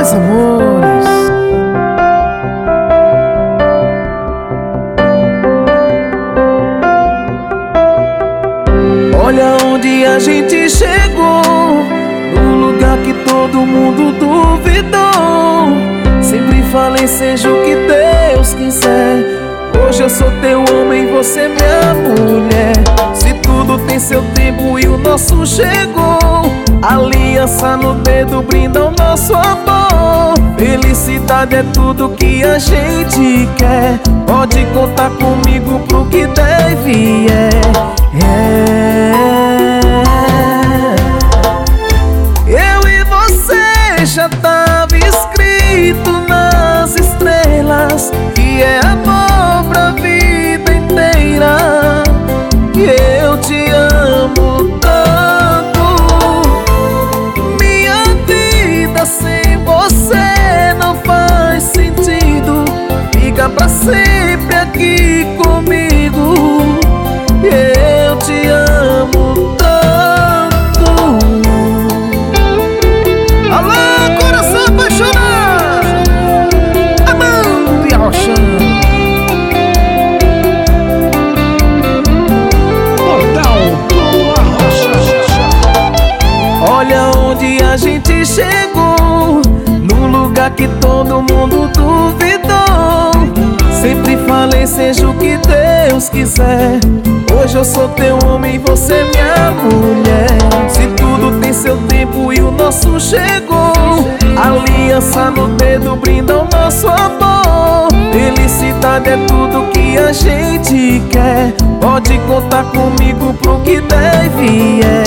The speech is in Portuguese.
meus amores. Olha onde a gente chegou, no lugar que todo mundo duvidou. Sempre falei, seja o que Deus quiser. Hoje eu sou teu homem, você minha mulher. Se tudo tem seu tempo e o nosso chegou, aliança no dedo brinda o nosso amor. Felicidade é tudo que a gente quer. Pode contar comigo pro que deve Eu e você já tava escrito nas estrelas que é amor pra vida inteira. E eu te amo tanto, minha vida sem você não faz sentido. Fica pra sempre aqui comigo. Eu te amo tanto. Alô, coração apaixonado, amando e arrochando. Portal do Arrocha. Olha onde a gente chegou, num lugar que todo mundo duvidou. Sempre falei, seja o que Deus quiser. Hoje eu sou teu homem, você minha mulher. Se tudo tem seu tempo e o nosso chegou, aliança no dedo brinda o nosso amor. Felicidade é tudo que a gente quer. Pode contar comigo pro que deve